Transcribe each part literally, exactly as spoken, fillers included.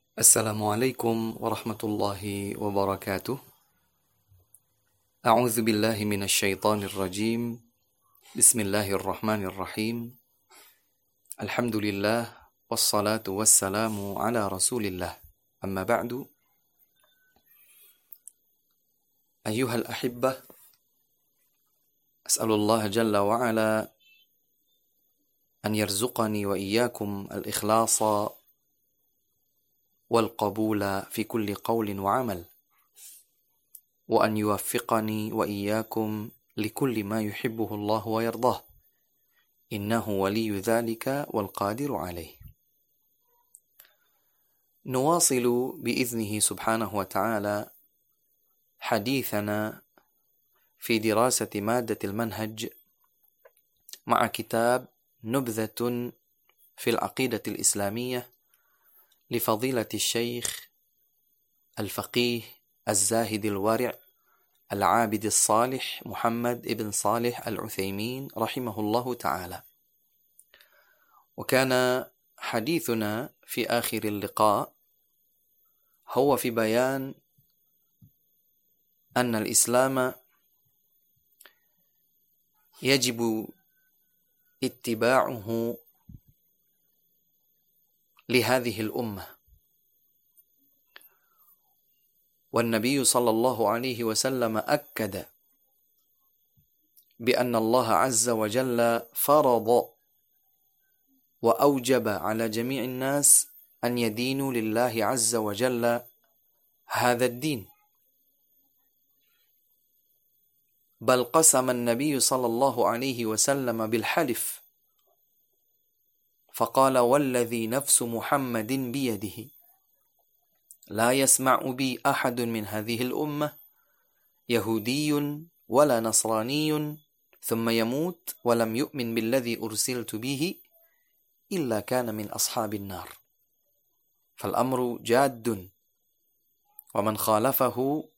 Assalamualaikum warahmatullahi wabarakatuh. A'udzu billahi minasyaitonir rajim. Bismillahirrahmanirrahim. Alhamdulillah wassalatu wassalamu ala Rasulillah. Amma ba'du. Ayyuhal ahibbah, as'alullah jalla wa ala an yarzuqani wa iyyakum al-ikhlasa والقبول في كل قول وعمل وأن يوفقني وإياكم لكل ما يحبه الله ويرضاه إنه ولي ذلك والقادر عليه. نواصل بإذنه سبحانه وتعالى حديثنا في دراسة مادة المنهج مع كتاب نبذة في العقيدة الإسلامية لفضيلة الشيخ الفقيه الزاهد الورع العابد الصالح محمد ابن صالح العثيمين رحمه الله تعالى. وكان حديثنا في آخر اللقاء هو في بيان أن الإسلام يجب اتباعه لهذه الأمة، والنبي صلى الله عليه وسلم أكد بأن الله عز وجل فرض وأوجب على جميع الناس أن يدينوا لله عز وجل هذا الدين، بل قسم النبي صلى الله عليه وسلم بالحلف فقال والذي نفس محمد بيده لا يسمع بي أحد من هذه الأمة يهودي ولا نصراني ثم يموت ولم يؤمن بالذي أرسلت به إلا كان من أصحاب النار. فالأمر جاد، ومن خالفه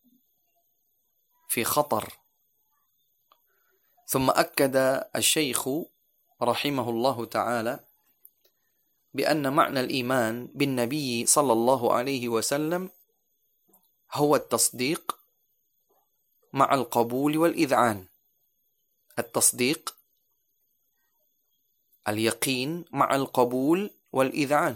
في خطر. ثم أكد الشيخ رحمه الله تعالى بأن معنى الإيمان بالنبي صلى الله عليه وسلم هو التصديق مع القبول والإذعان. التصديق اليقين مع القبول والإذعان.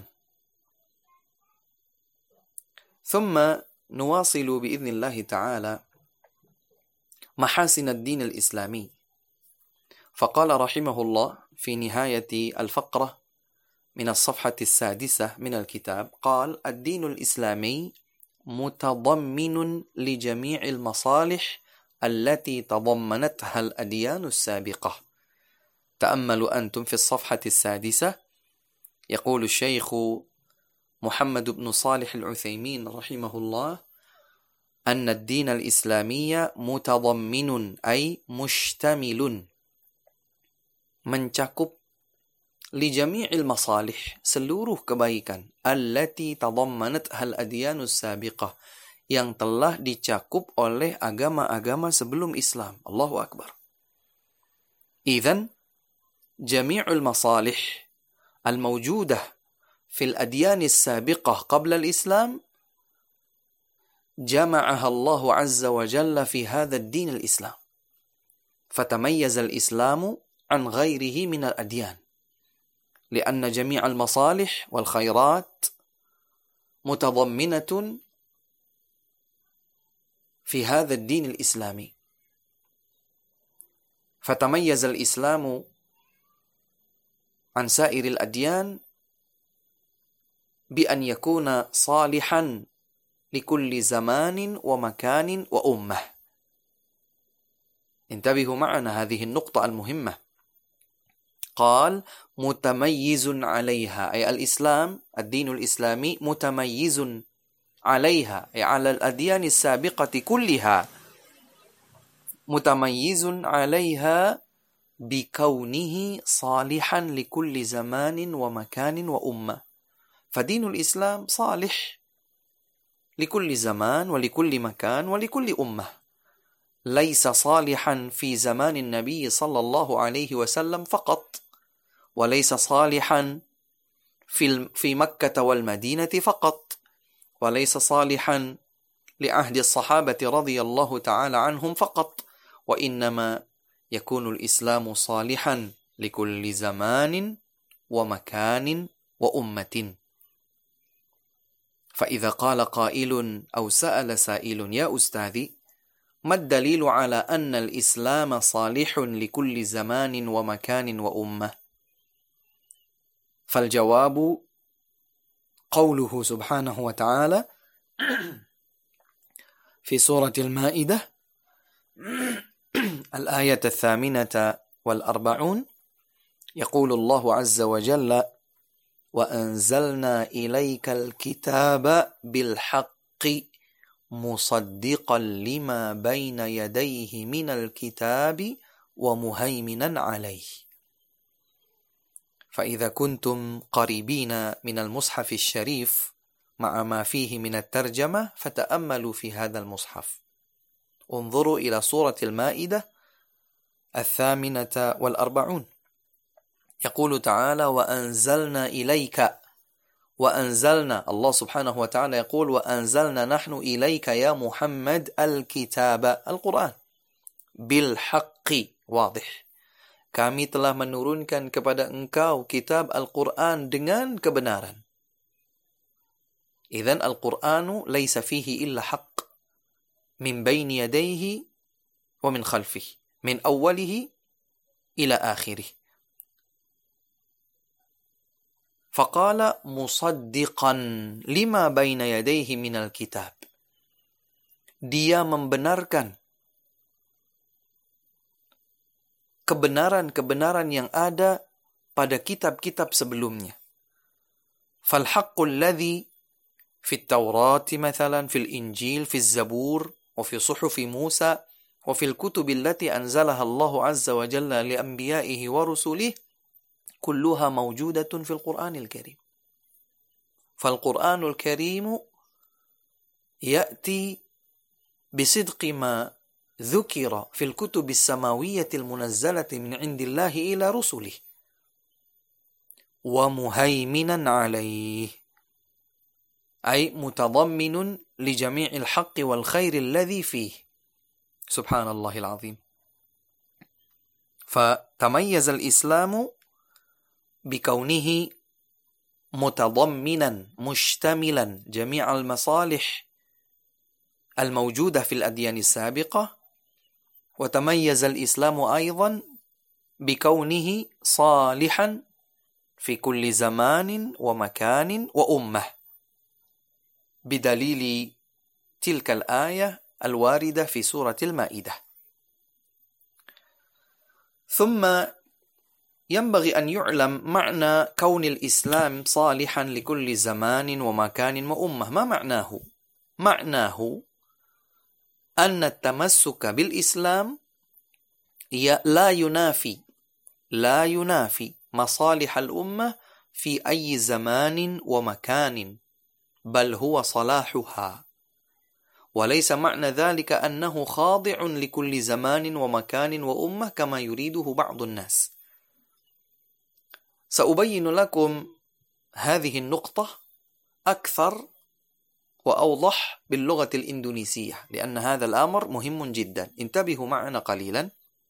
ثم نواصل بإذن الله تعالى محاسن الدين الإسلامي. فقال رحمه الله في نهاية الفقرة من الصفحة السادسة من الكتاب، قال: الدين الإسلامي متضمن لجميع المصالح التي تضمنتها الأديان السابقة. تأملوا أنتم في الصفحة السادسة، يقول الشيخ محمد بن صالح العثيمين رحمه الله أن الدين الإسلامي متضمن أي مشتمل، mencakup لجميع المصالح seluruh kebaikan allati tadammanatha al-adyanus sabiqah yang telah dicakup oleh agama-agama sebelum Islam. Allahu Akbar. Idzan jami'ul masalih al-mawjudah fil adyanis sabiqah qabla al-Islam jama'aha Allah azza wa jalla fi hadha ad-din al-Islam. Fatamayyaza al-Islamu an ghairihi min al-adyan. لأن جميع المصالح والخيرات متضمنة في هذا الدين الإسلامي. فتميز الإسلام عن سائر الأديان بأن يكون صالحا لكل زمان ومكان وأمة. انتبهوا معنا هذه النقطة المهمة. قال متميز عليها أي الإسلام الدين الإسلامي متميز عليها أي على الأديان السابقة كلها، متميز عليها بكونه صالحا لكل زمان ومكان وأمة. فدين الإسلام صالح لكل زمان ولكل مكان ولكل أمة، ليس صالحا في زمان النبي صلى الله عليه وسلم فقط، وليس صالحا في في مكة والمدينة فقط، وليس صالحا لعهد الصحابة رضي الله تعالى عنهم فقط، وإنما يكون الإسلام صالحا لكل زمان ومكان وأمة. فإذا قال قائل أو سأل سائل: يا أستاذي، ما الدليل على أن الإسلام صالح لكل زمان ومكان وأمة؟ فالجواب قوله سبحانه وتعالى في سورة المائدة الآية الثامنة والأربعون، يقول الله عز وجل: وأنزلنا إليك الكتاب بالحق مصدقا لما بين يديه من الكتاب ومهيمنا عليه. فإذا كنتم قريبين من المصحف الشريف مع ما فيه من الترجمة فتأملوا في هذا المصحف، انظروا إلى سورة المائدة الثامنة والأربعون، يقول تعالى: وأنزلنا إليك، وأنزلنا، الله سبحانه وتعالى يقول: وأنزلنا نحن إليك يا محمد الكتاب، القرآن، بالحق، واضح, kami telah menurunkan kepada engkau kitab Al-Quran dengan kebenaran. إذن القرآن ليس فيه إلا حق من بين يديه ومن خلفه، من أوله إلى آخره. فقال مصدقا لما بين يديه من الكتاب. Dia membenarkan kebenaran-kebenaran yang ada pada kitab-kitab sebelumnya. فالحق الذي في التوراة مثلا، في الإنجيل، في الزبور، وفي صحف موسى، وفي الكتب التي أنزلها الله عز وجل لأنبيائه ورسله كلها موجودة في القرآن الكريم. فالقرآن الكريم يأتي بصدق ما ذكر في الكتب السماوية المنزلة من عند الله إلى رسله ومهيمنا عليه، أي متضمن لجميع الحق والخير الذي فيه. سبحان الله العظيم. فتميز الإسلام بكونه متضمنا مشتملا جميع المصالح الموجودة في الأديان السابقة، وتميز الإسلام أيضا بكونه صالحا في كل زمان ومكان وأمة، بدليل تلك الآية الواردة في سورة المائدة. ثم ينبغي أن يعلم معنى كون الإسلام صالحا لكل زمان ومكان وأمة. ما معناه؟ معناه أن التمسك بالإسلام لا ينافي لا ينافي مصالح الأمة في أي زمان ومكان، بل هو صلاحها، وليس معنى ذلك أنه خاضع لكل زمان ومكان وأمة كما يريده بعض الناس. سأبين لكم هذه النقطة أكثر وأوضح باللغة الإندونيسية، لأن هذا الأمر مهم جدا. انتبهوا معنا قليلا.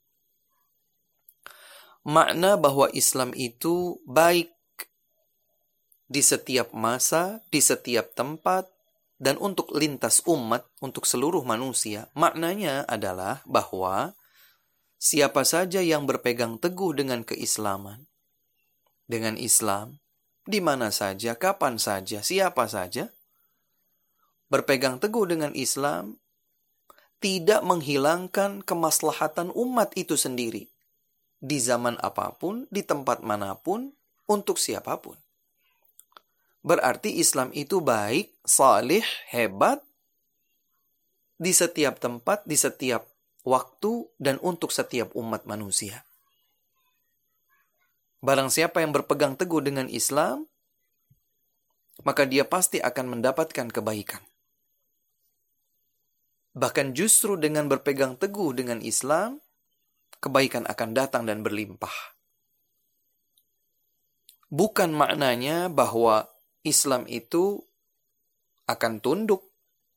Makna bahwa Islam itu baik di setiap masa, di setiap tempat, dan untuk lintas umat, untuk seluruh manusia, maknanya adalah bahwa siapa saja yang berpegang teguh dengan keislaman, dengan Islam, di mana saja, kapan saja, siapa saja, berpegang teguh dengan Islam, tidak menghilangkan kemaslahatan umat itu sendiri, di zaman apapun, di tempat manapun, untuk siapapun. Berarti Islam itu baik, salih, hebat, di setiap tempat, di setiap waktu, dan untuk setiap umat manusia. Barang siapa yang berpegang teguh dengan Islam, maka dia pasti akan mendapatkan kebaikan. Bahkan justru dengan berpegang teguh dengan Islam, kebaikan akan datang dan berlimpah. Bukan maknanya bahwa Islam itu akan tunduk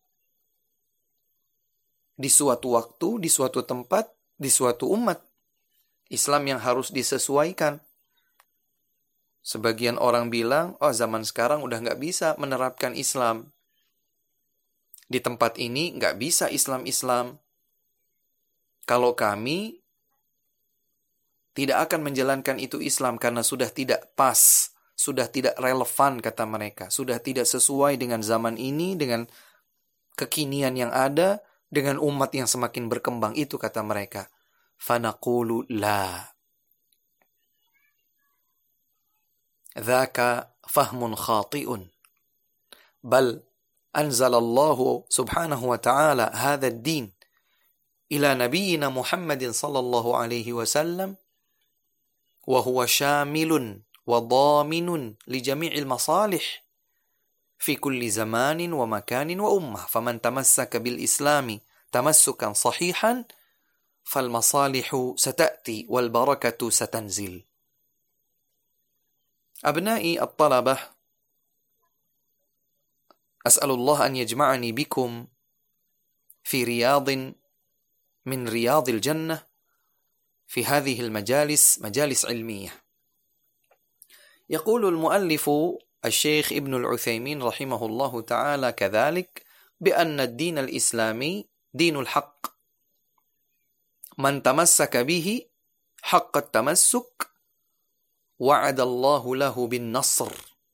di suatu waktu, di suatu tempat, di suatu umat. Islam yang harus disesuaikan. Sebagian orang bilang, oh zaman sekarang udah nggak bisa menerapkan Islam. Di tempat ini nggak bisa Islam-Islam. Kalau kami tidak akan menjalankan itu Islam karena sudah tidak pas, sudah tidak relevan kata mereka, sudah tidak sesuai dengan zaman ini, dengan kekinian yang ada, dengan umat yang semakin berkembang itu kata mereka. Fanaqulu la. Dzaka fahmun khati'un. Bal anzalallahu subhanahu wa ta'ala hadha ad-din ila nabiyyina Muhammadin sallallahu alaihi wasallam wa huwa syamilun wa dhaminun li jami'il masalih fi kulli zamanin wa makanin wa ummah. Faman tamassaka bil islami tamassukan sahihan فالمصالح ستأتي والبركة ستنزل. أبنائي الطلبة، أسأل الله أن يجمعني بكم في رياض من رياض الجنة في هذه المجالس، مجالس علمية. يقول المؤلف الشيخ ابن العثيمين رحمه الله تعالى كذلك بأن الدين الإسلامي دين الحق، من تمسك به حق التمسك وعد الله له بالنصر،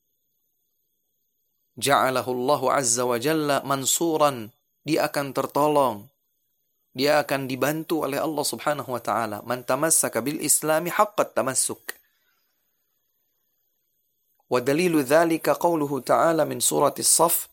جعله الله عز وجل منصورا. Dia akan tertolong, dia akan dibantu oleh Allah subhanahu wa ta'ala. Man tamassaka bil islami haqqa tamassuk. Wa dalilu dhalika qawluhu ta'ala min surati as-Saff,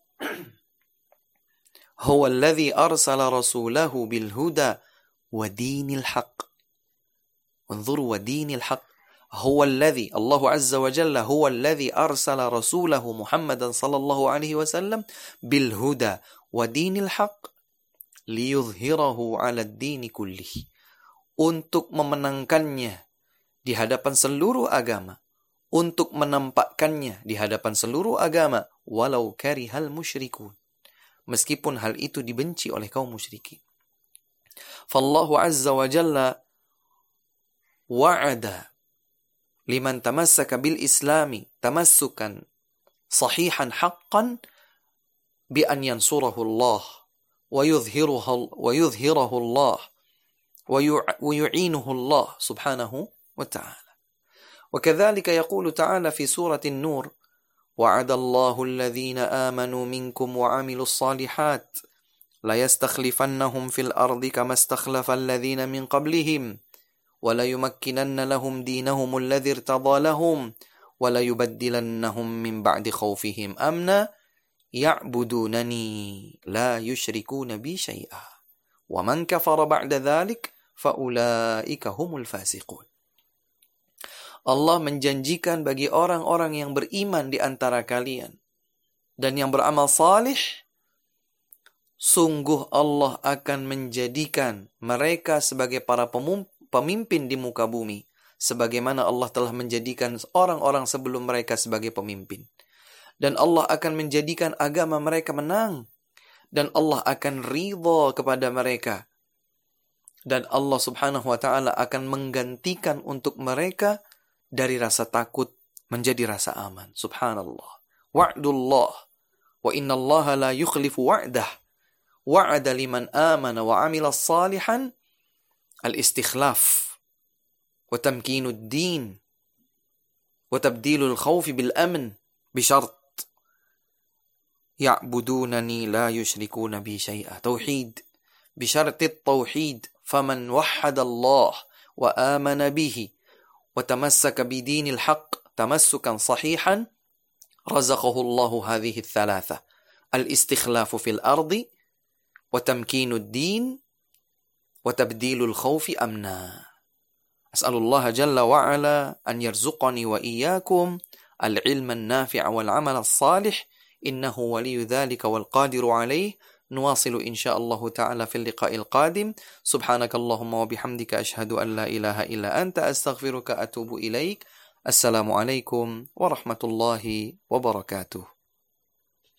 huwa alladhi arsala rasulahu bil huda ودين الحق. انظروا ودين الحق. هو الذي الله عز وجل هو الذي أرسل رسوله محمدا صلى الله عليه وسلم بالهدى ودين الحق ليظهره على الدين كله. Untuk memenangkannya di hadapan seluruh agama, untuk menampakkannya di hadapan seluruh agama, walau karihal musyrikun, meskipun hal itu dibenci oleh kaum musyrikin. Fallahu azza wa jalla wa'ada liman tamassaka bil islami tamassukan sahihan haqqan bi an yansurahu Allah wa yudhhiruhu wa yudhhirahu Allah wa yu'inuhu Allah subhanahu wa ta'ala. Wa kadzalika yaqulu ta'ala fi surati an-nur wa'ada Allahu alladhina amanu minkum wa 'amilus salihat لا يستخلفنهم في الأرض كما استخلف الذين من قبلهم ولا يمكنن لهم دينهم الذي ارتضى لهم ولا يبدلنهم من بعد خوفهم أمنا يعبدونني لا يشركون بي شيئا ومن كفر بعد ذلك فأولئك هم الفاسقون. Allah menjanjikan bagi orang-orang yang beriman di antara kalian dan yang beramal salih, sungguh Allah akan menjadikan mereka sebagai para pemimpin di muka bumi, sebagaimana Allah telah menjadikan orang-orang sebelum mereka sebagai pemimpin. Dan Allah akan menjadikan agama mereka menang. Dan Allah akan ridha kepada mereka. Dan Allah subhanahu wa ta'ala akan menggantikan untuk mereka dari rasa takut menjadi rasa aman. Subhanallah. Wa'dullah. Wa inna allaha la yukhlifu wa'dah. وعد لمن آمن وعمل صالحا الاستخلاف وتمكين الدين وتبديل الخوف بالأمن بشرط يعبدونني لا يشركون بي شيئا. توحيد بشرط التوحيد. فمن وحد الله وآمن به وتمسك بدين الحق تمسكا صحيحا رزقه الله هذه الثلاثة: الاستخلاف في الأرض وتمكين الدين وتبديل الخوف أمنا. أسأل الله جل وعلا أن يرزقني وإياكم العلم النافع والعمل الصالح إنه ولي ذلك والقادر عليه. نواصل إن شاء الله تعالى في اللقاء القادم. سبحانك اللهم وبحمدك أشهد أن لا إله إلا أنت أستغفرك أتوب إليك. السلام عليكم ورحمة الله وبركاته.